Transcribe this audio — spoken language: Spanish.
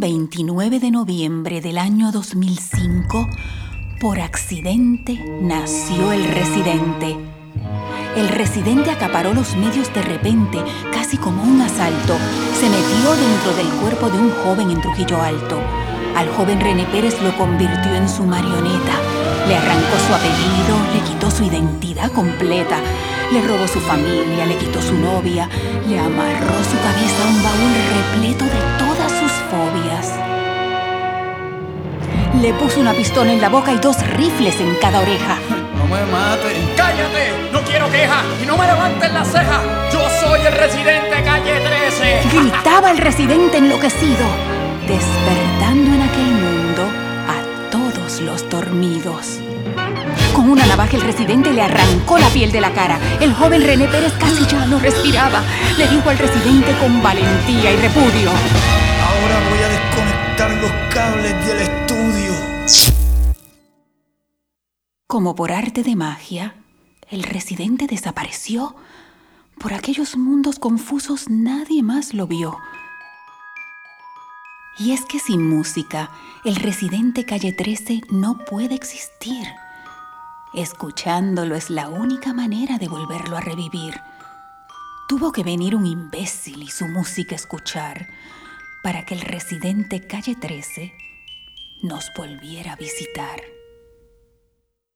29 de noviembre del año 2005, por accidente nació el residente. El residente acaparó los medios de repente, casi como un asalto. Se metió dentro del cuerpo de un joven en Trujillo Alto. Al joven René Pérez lo convirtió en su marioneta. Le arrancó su apellido, le quitó su identidad completa. Le robó su familia, le quitó su novia. Le amarró su cabeza a un baúl repleto de todas sus fobias. Le puso una pistola en la boca y 2 rifles en cada oreja. ¡No me maten! ¡Cállate! ¡No quiero queja! ¡Y no me levanten la ceja! ¡Yo soy el residente calle 13! Gritaba el residente enloquecido, despertando en aquel mundo a todos los dormidos. Con una navaja el residente le arrancó la piel de la cara. El joven René Pérez casi ya no respiraba. Le dijo al residente con valentía y repudio: Ahora voy a desconectar los cables del estudio. Como por arte de magia, el residente desapareció. Por aquellos mundos confusos nadie más lo vio. Y es que sin música, el residente calle 13 no puede existir. Escuchándolo es la única manera de volverlo a revivir. Tuvo que venir un imbécil y su música escuchar para que el residente calle 13 nos volviera a visitar.